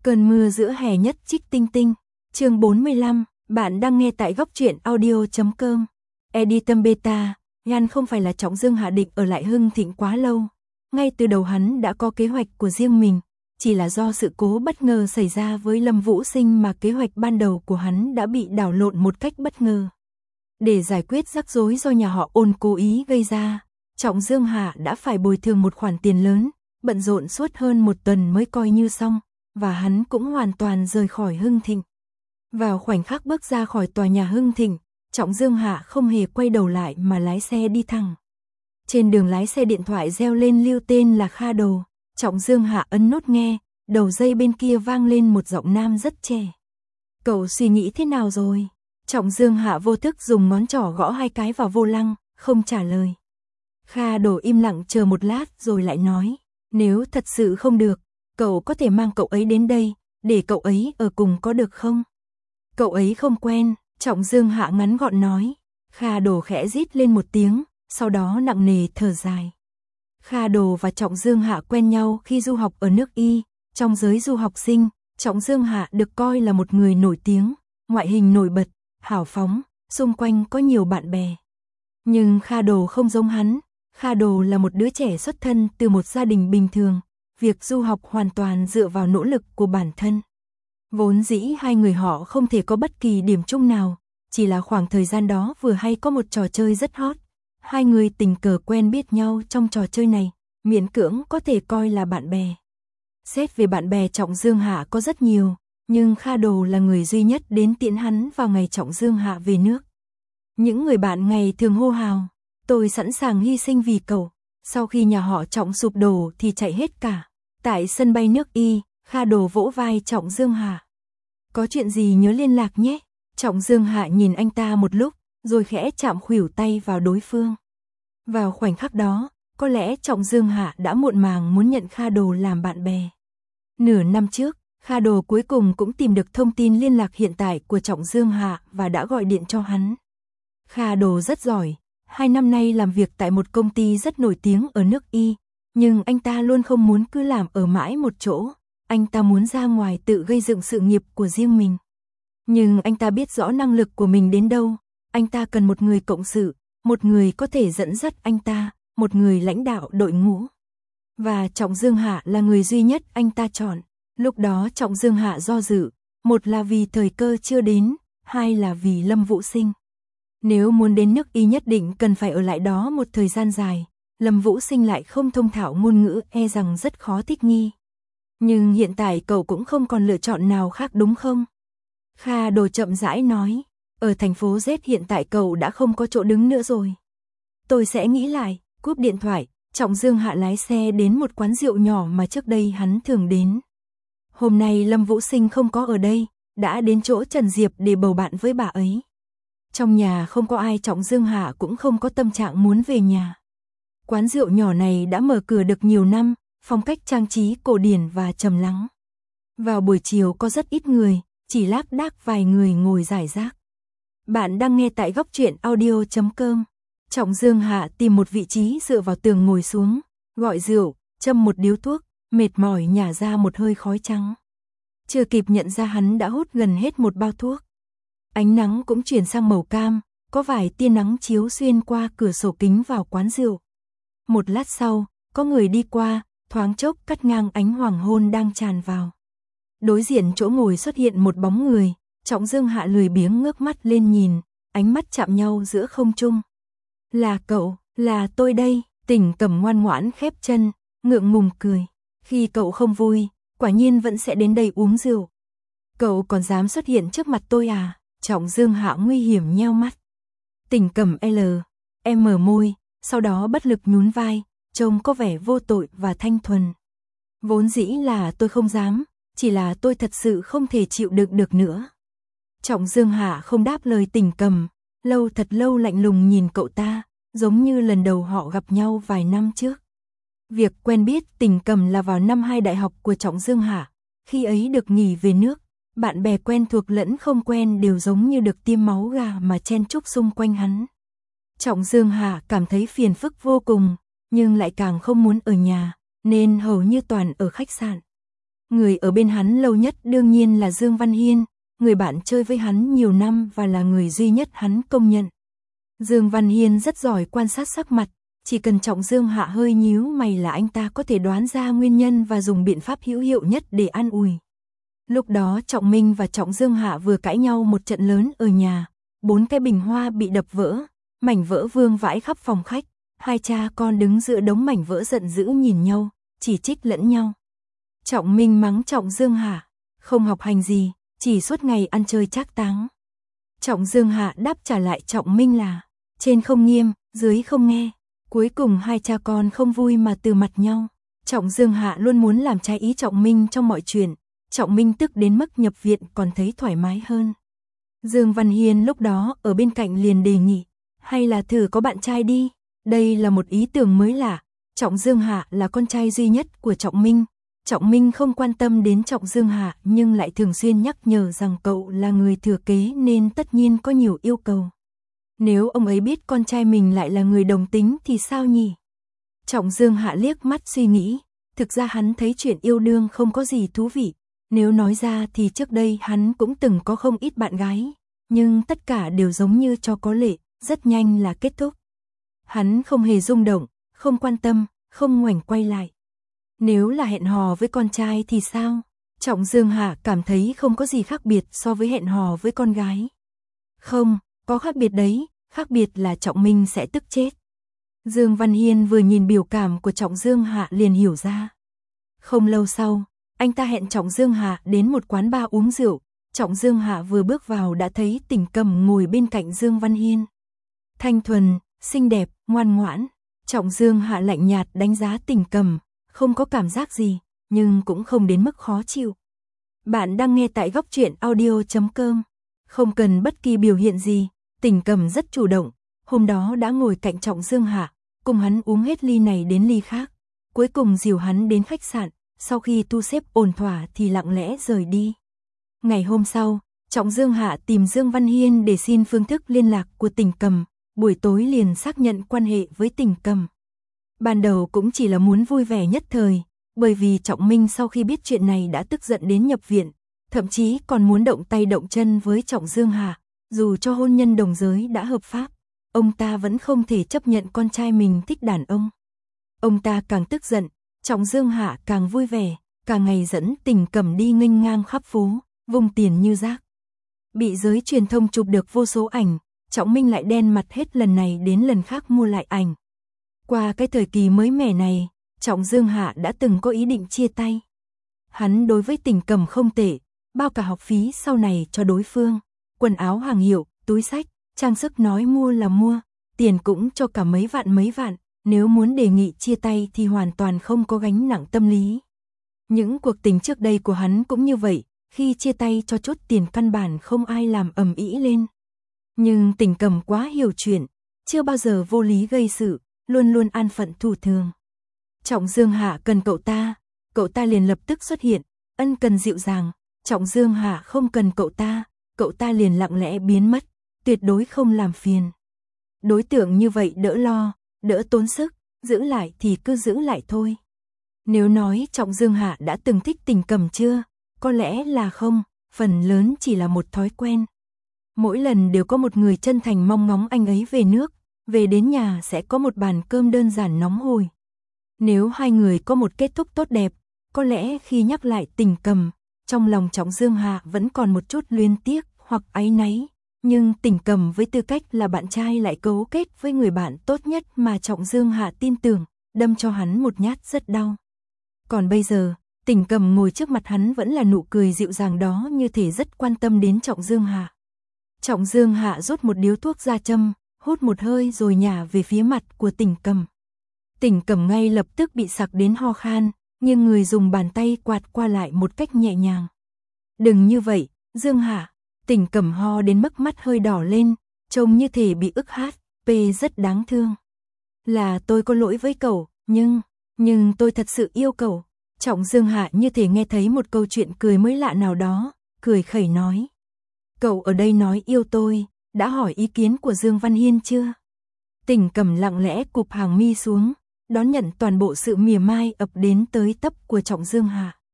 Cơn mưa giữa hè nhất trích tinh tinh. Chương 45, bạn đang nghe tại góc truyện audio.com. Editor Beta, Gan không phải là Trọng Dương hạ định ở lại Hưng Thịnh quá lâu. Ngay từ đầu hắn đã có kế hoạch của riêng mình, chỉ là do sự cố bất ngờ xảy ra với Lâm Vũ Sinh mà kế hoạch ban đầu của hắn đã bị đảo lộn một cách bất ngờ. Để giải quyết rắc rối do nhà họ Ôn cố ý gây ra, Trọng Dương Hạ đã phải bồi thường một khoản tiền lớn, bận rộn suốt hơn một tuần mới coi như xong, và hắn cũng hoàn toàn rời khỏi Hưng Thịnh. Vào khoảnh khắc bước ra khỏi tòa nhà Hưng Thịnh, Trọng Dương Hạ không hề quay đầu lại mà lái xe đi thẳng. Trên đường lái xe điện thoại reo lên lưu tên là Kha Đồ, Trọng Dương Hạ ấn nút nghe, đầu dây bên kia vang lên một giọng nam rất trẻ. Cậu suy nghĩ thế nào rồi? Trọng Dương Hạ vô thức dùng ngón trỏ gõ hai cái vào vô lăng, không trả lời. Kha Đồ im lặng chờ một lát rồi lại nói, nếu thật sự không được, cậu có thể mang cậu ấy đến đây, để cậu ấy ở cùng có được không? Cậu ấy không quen, Trọng Dương Hạ ngắn gọn nói. Kha Đồ khẽ rít lên một tiếng, sau đó nặng nề thở dài. Kha Đồ và Trọng Dương Hạ quen nhau khi du học ở nước Y, trong giới du học sinh, Trọng Dương Hạ được coi là một người nổi tiếng, ngoại hình nổi bật, hào phóng, xung quanh có nhiều bạn bè. Nhưng Kha Đồ không giống hắn, Kha Đồ là một đứa trẻ xuất thân từ một gia đình bình thường, việc du học hoàn toàn dựa vào nỗ lực của bản thân. Vốn dĩ hai người họ không thể có bất kỳ điểm chung nào, chỉ là khoảng thời gian đó vừa hay có một trò chơi rất hot. Hai người tình cờ quen biết nhau trong trò chơi này, miễn cưỡng có thể coi là bạn bè. Xét về bạn bè Trọng Dương Hạ có rất nhiều, nhưng Kha Đồ là người duy nhất đến tiễn hắn vào ngày Trọng Dương Hạ về nước. Những người bạn ngày thường hô hào, tôi sẵn sàng hy sinh vì cậu, sau khi nhà họ Trọng sụp đổ thì chạy hết cả. Tại sân bay nước Y, Kha Đồ vỗ vai Trọng Dương Hạ. Có chuyện gì nhớ liên lạc nhé. Trọng Dương Hạ nhìn anh ta một lúc, rồi khẽ chạm khuỷu tay vào đối phương. Vào khoảnh khắc đó, có lẽ Trọng Dương Hạ đã muộn màng muốn nhận Kha Đồ làm bạn bè. Nửa năm trước, Kha Đồ cuối cùng cũng tìm được thông tin liên lạc hiện tại của Trọng Dương Hạ và đã gọi điện cho hắn. Kha Đồ rất giỏi, 2 năm nay làm việc tại một công ty rất nổi tiếng ở nước Y, nhưng anh ta luôn không muốn cứ làm ở mãi một chỗ, anh ta muốn ra ngoài tự gây dựng sự nghiệp của riêng mình. Nhưng anh ta biết rõ năng lực của mình đến đâu, anh ta cần một người cộng sự, một người có thể dẫn dắt anh ta, một người lãnh đạo đội ngũ. Và Trọng Dương Hạ là người duy nhất anh ta chọn. Lúc đó Trọng Dương Hạ do dự, một là vì thời cơ chưa đến, hai là vì Lâm Vũ Sinh. Nếu muốn đến nước Y nhất định cần phải ở lại đó một thời gian dài, Lâm Vũ Sinh lại không thông thạo ngôn ngữ e rằng rất khó thích nghi. Nhưng hiện tại cậu cũng không còn lựa chọn nào khác đúng không? Kha Đồ chậm rãi nói, ở thành phố Z hiện tại cậu đã không có chỗ đứng nữa rồi. Tôi sẽ nghĩ lại, cúp điện thoại, Trọng Dương Hạ lái xe đến một quán rượu nhỏ mà trước đây hắn thường đến. Hôm nay Lâm Vũ Sinh không có ở đây, đã đến chỗ Trần Diệp để bầu bạn với bà ấy. Trong nhà không có ai, Trọng Dương Hạ cũng không có tâm trạng muốn về nhà. Quán rượu nhỏ này đã mở cửa được nhiều năm, phong cách trang trí cổ điển và trầm lắng. Vào buổi chiều có rất ít người, chỉ lác đác vài người ngồi rải rác. Bạn đang nghe tại góc truyện audio.com. Trọng Dương Hạ tìm một vị trí dựa vào tường ngồi xuống, gọi rượu, châm một điếu thuốc, mệt mỏi nhả ra một hơi khói trắng. Chưa kịp nhận ra hắn đã hút gần hết một bao thuốc. Ánh nắng cũng chuyển sang màu cam, có vài tia nắng chiếu xuyên qua cửa sổ kính vào quán rượu. Một lát sau, có người đi qua, thoáng chốc cắt ngang ánh hoàng hôn đang tràn vào. Đối diện chỗ ngồi xuất hiện một bóng người, Trọng Dương Hạ lười biếng ngước mắt lên nhìn, ánh mắt chạm nhau giữa không trung. Là cậu, là tôi đây. Tỉnh Cầm ngoan ngoãn khép chân, ngượng ngùng cười. Khi cậu không vui, quả nhiên vẫn sẽ đến đây uống rượu. Cậu còn dám xuất hiện trước mặt tôi à? Trọng Dương Hạ nguy hiểm nheo mắt. Tỉnh Cầm mở môi, sau đó bất lực nhún vai, trông có vẻ vô tội và thanh thuần. Vốn dĩ là tôi không dám, chỉ là tôi thật sự không thể chịu đựng được nữa. Trọng Dương Hạ không đáp lời Tỉnh Cầm, thật lâu lạnh lùng nhìn cậu ta, giống như lần đầu họ gặp nhau vài năm trước. Việc quen biết Tỉnh Cầm là vào năm 2 đại học của Trọng Dương Hạ, khi ấy được nghỉ về nước, bạn bè quen thuộc lẫn không quen đều giống như được tiêm máu gà mà chen chúc xung quanh hắn. Trọng Dương Hạ cảm thấy phiền phức vô cùng, nhưng lại càng không muốn ở nhà, nên hầu như toàn ở khách sạn. Người ở bên hắn lâu nhất đương nhiên là Dương Văn Hiên, người bạn chơi với hắn nhiều năm và là người duy nhất hắn công nhận. Dương Văn Hiên rất giỏi quan sát sắc mặt, chỉ cần Trọng Dương Hạ hơi nhíu mày là anh ta có thể đoán ra nguyên nhân và dùng biện pháp hữu hiệu nhất để an ủi. Lúc đó Trọng Minh và Trọng Dương Hạ vừa cãi nhau một trận lớn ở nhà, 4 cái bình hoa bị đập vỡ, mảnh vỡ vương vãi khắp phòng khách, hai cha con đứng giữa đống mảnh vỡ giận dữ nhìn nhau, chỉ trích lẫn nhau. Trọng Minh mắng Trọng Dương Hạ, không học hành gì, chỉ suốt ngày ăn chơi trác táng. Trọng Dương Hạ đáp trả lại Trọng Minh là, trên không nghiêm, dưới không nghe. Cuối cùng hai cha con không vui mà từ mặt nhau. Trọng Dương Hạ luôn muốn làm trái ý Trọng Minh trong mọi chuyện. Trọng Minh tức đến mức nhập viện còn thấy thoải mái hơn. Dương Văn Hiên lúc đó ở bên cạnh liền đề nghị, hay là thử có bạn trai đi. Đây là một ý tưởng mới lạ. Trọng Dương Hạ là con trai duy nhất của Trọng Minh. Trọng Minh không quan tâm đến Trọng Dương Hạ nhưng lại thường xuyên nhắc nhở rằng cậu là người thừa kế nên tất nhiên có nhiều yêu cầu. Nếu ông ấy biết con trai mình lại là người đồng tính thì sao nhỉ? Trọng Dương Hạ liếc mắt suy nghĩ, thực ra hắn thấy chuyện yêu đương không có gì thú vị. Nếu nói ra thì trước đây hắn cũng từng có không ít bạn gái, nhưng tất cả đều giống như cho có lệ, rất nhanh là kết thúc. Hắn không hề rung động, không quan tâm, không ngoảnh quay lại. Nếu là hẹn hò với con trai thì sao? Trọng Dương Hạ cảm thấy không có gì khác biệt so với hẹn hò với con gái. Không, có khác biệt đấy, khác biệt là Trọng Minh sẽ tức chết. Dương Văn Hiên vừa nhìn biểu cảm của Trọng Dương Hạ liền hiểu ra. Không lâu sau, anh ta hẹn Trọng Dương Hạ đến một quán bar uống rượu. Trọng Dương Hạ vừa bước vào đã thấy Tình Cầm ngồi bên cạnh Dương Văn Hiên. Thanh thuần, xinh đẹp, ngoan ngoãn. Trọng Dương Hạ lạnh nhạt đánh giá Tình Cầm, không có cảm giác gì, nhưng cũng không đến mức khó chịu. Bạn đang nghe tại góc truyện audio.com. Không cần bất kỳ biểu hiện gì, Tình Cầm rất chủ động, hôm đó đã ngồi cạnh Trọng Dương Hạ, cùng hắn uống hết ly này đến ly khác. Cuối cùng dìu hắn đến khách sạn, sau khi thu xếp ổn thỏa thì lặng lẽ rời đi. Ngày hôm sau, Trọng Dương Hạ tìm Dương Văn Hiên để xin phương thức liên lạc của Tình Cầm, buổi tối liền xác nhận quan hệ với Tình Cầm. Ban đầu cũng chỉ là muốn vui vẻ nhất thời, bởi vì Trọng Minh sau khi biết chuyện này đã tức giận đến nhập viện, thậm chí còn muốn động tay động chân với Trọng Dương Hạ, dù cho hôn nhân đồng giới đã hợp pháp, ông ta vẫn không thể chấp nhận con trai mình thích đàn ông. Ông ta càng tức giận, Trọng Dương Hạ càng vui vẻ, cả ngày dẫn Tình Cầm đi nghênh ngang khắp phố, vung tiền như rác. Bị giới truyền thông chụp được vô số ảnh, Trọng Minh lại đen mặt hết lần này đến lần khác mua lại ảnh. Qua cái thời kỳ mới mẻ này, Trọng Dương Hạ đã từng có ý định chia tay. Hắn đối với Tình Cầm không tệ, bao cả học phí sau này cho đối phương, quần áo hàng hiệu, túi xách, trang sức nói mua là mua, tiền cũng cho cả mấy vạn, nếu muốn đề nghị chia tay thì hoàn toàn không có gánh nặng tâm lý. Những cuộc tình trước đây của hắn cũng như vậy, khi chia tay cho chút tiền căn bản không ai làm ầm ĩ lên. Nhưng Tình Cầm quá hiểu chuyện, chưa bao giờ vô lý gây sự, luôn luôn an phận thủ thường. Trọng Dương Hạ cần cậu ta liền lập tức xuất hiện, ân cần dịu dàng. Trọng Dương Hạ không cần cậu ta liền lặng lẽ biến mất, tuyệt đối không làm phiền. Đối tượng như vậy đỡ lo, đỡ tốn sức, giữ lại thì cứ giữ lại thôi. Nếu nói Trọng Dương Hạ đã từng thích Tình Cầm chưa, có lẽ là không, phần lớn chỉ là một thói quen. Mỗi lần đều có một người chân thành mong ngóng anh ấy về nước, về đến nhà sẽ có một bàn cơm đơn giản nóng hổi. Nếu hai người có một kết thúc tốt đẹp, có lẽ khi nhắc lại Tình Cầm, trong lòng Trọng Dương Hạ vẫn còn một chút luyến tiếc hoặc áy náy, nhưng Tình Cầm với tư cách là bạn trai lại cấu kết với người bạn tốt nhất mà Trọng Dương Hạ tin tưởng, đâm cho hắn một nhát rất đau. Còn bây giờ, Tình Cầm ngồi trước mặt hắn vẫn là nụ cười dịu dàng đó, như thể rất quan tâm đến Trọng Dương Hạ. Trọng Dương Hạ rút một điếu thuốc ra châm, hút một hơi rồi nhả về phía mặt của Tình Cầm. Tình Cầm ngay lập tức bị sặc đến ho khan, nhưng người dùng bàn tay quạt qua lại một cách nhẹ nhàng. Đừng như vậy, Dương Hạ. Tình Cầm ho đến mức mắt hơi đỏ lên, trông như thể bị ức HP, rất đáng thương. Là tôi có lỗi với cậu, nhưng tôi thật sự yêu cậu. Trọng Dương Hạ như thể nghe thấy một câu chuyện cười mới lạ nào đó, cười khẩy nói. Cậu ở đây nói yêu tôi, đã hỏi ý kiến của Dương Văn Hiên chưa? Tình Cầm lặng lẽ cụp hàng mi xuống, đón nhận toàn bộ sự mỉa mai ập đến tới tấp của Trọng Dương Hạ.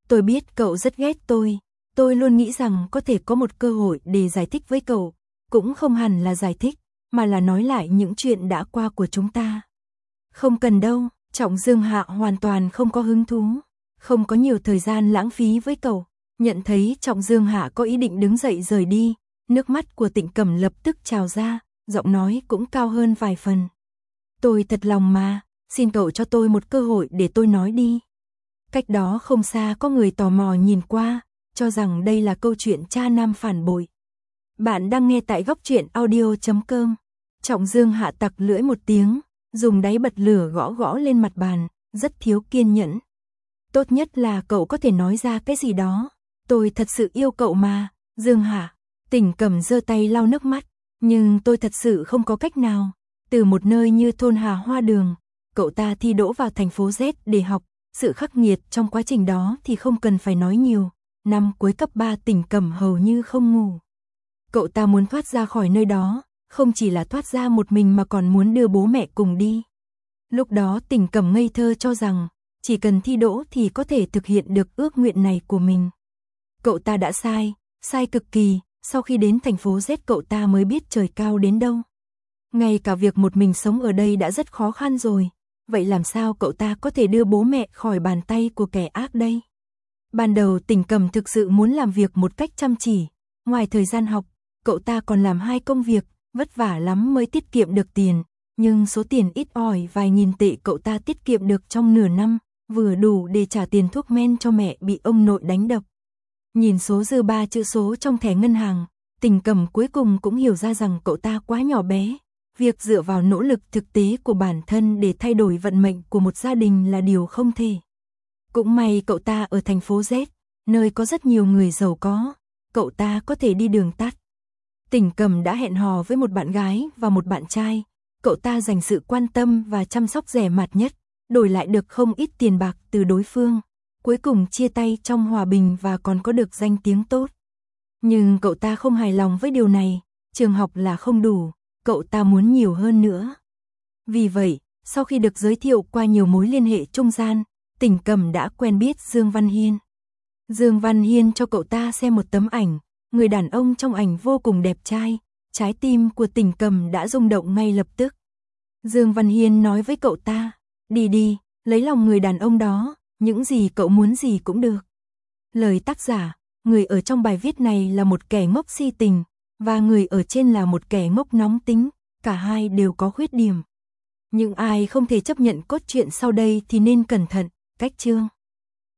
Tôi biết cậu rất ghét tôi luôn nghĩ rằng có thể có một cơ hội để giải thích với cậu, cũng không hẳn là giải thích, mà là nói lại những chuyện đã qua của chúng ta. Không cần đâu, Trọng Dương Hạ hoàn toàn không có hứng thú, không có nhiều thời gian lãng phí với cậu. Nhận thấy Trọng Dương Hạ có ý định đứng dậy rời đi, nước mắt của Tịnh Cẩm lập tức trào ra, giọng nói cũng cao hơn vài phần. Tôi thật lòng mà, xin cậu cho tôi một cơ hội để tôi nói đi. Cách đó không xa có người tò mò nhìn qua, cho rằng đây là câu chuyện cha nam phản bội. Bạn đang nghe tại góc truyện audio.com. Trọng Dương Hạ tặc lưỡi một tiếng, dùng đáy bật lửa gõ gõ lên mặt bàn, rất thiếu kiên nhẫn. Tốt nhất là cậu có thể nói ra cái gì đó. Tôi thật sự yêu cậu mà, Dương Hạ. Tịnh Cẩm giơ tay lau nước mắt, nhưng tôi thật sự không có cách nào. Từ một nơi như thôn Hà Hoa Đường, cậu ta thi đỗ vào thành phố Z để học, sự khắc nghiệt trong quá trình đó thì không cần phải nói nhiều. Năm cuối cấp 3 Tịnh Cẩm hầu như không ngủ. Cậu ta muốn thoát ra khỏi nơi đó, không chỉ là thoát ra một mình mà còn muốn đưa bố mẹ cùng đi. Lúc đó Tịnh Cẩm ngây thơ cho rằng, chỉ cần thi đỗ thì có thể thực hiện được ước nguyện này của mình. Cậu ta đã sai cực kỳ, sau khi đến thành phố Z cậu ta mới biết trời cao đến đâu. Ngay cả việc một mình sống ở đây đã rất khó khăn rồi, vậy làm sao cậu ta có thể đưa bố mẹ khỏi bàn tay của kẻ ác đây? Ban đầu Tịnh Cẩm thực sự muốn làm việc một cách chăm chỉ, ngoài thời gian học, cậu ta còn làm 2 công việc, vất vả lắm mới tiết kiệm được tiền, nhưng số tiền ít ỏi vài nghìn tệ cậu ta tiết kiệm được trong nửa năm, vừa đủ để trả tiền thuốc men cho mẹ bị ông nội đánh đập. Nhìn số dư 3 chữ số trong thẻ ngân hàng, Tịnh Cẩm cuối cùng cũng hiểu ra rằng cậu ta quá nhỏ bé, việc dựa vào nỗ lực thực tế của bản thân để thay đổi vận mệnh của một gia đình là điều không thể. Cũng may cậu ta ở thành phố Z, nơi có rất nhiều người giàu có, cậu ta có thể đi đường tắt. Tịnh Cẩm đã hẹn hò với một bạn gái và một bạn trai, cậu ta dành sự quan tâm và chăm sóc rẻ mạt nhất, đổi lại được không ít tiền bạc từ đối phương, cuối cùng chia tay trong hòa bình và còn có được danh tiếng tốt. Nhưng cậu ta không hài lòng với điều này, trường học là không đủ, cậu ta muốn nhiều hơn nữa. Vì vậy, sau khi được giới thiệu qua nhiều mối liên hệ trung gian, Tịnh Cẩm đã quen biết Dương Văn Hiên. Dương Văn Hiên cho cậu ta xem một tấm ảnh, người đàn ông trong ảnh vô cùng đẹp trai, trái tim của Tịnh Cẩm đã rung động ngay lập tức. Dương Văn Hiên nói với cậu ta, đi, lấy lòng người đàn ông đó, những gì cậu muốn gì cũng được. Lời tác giả, người ở trong bài viết này là một kẻ ngốc si tình, và người ở trên là một kẻ ngốc nóng tính, cả hai đều có khuyết điểm. Nhưng ai không thể chấp nhận cốt truyện sau đây thì nên cẩn thận, cách chương.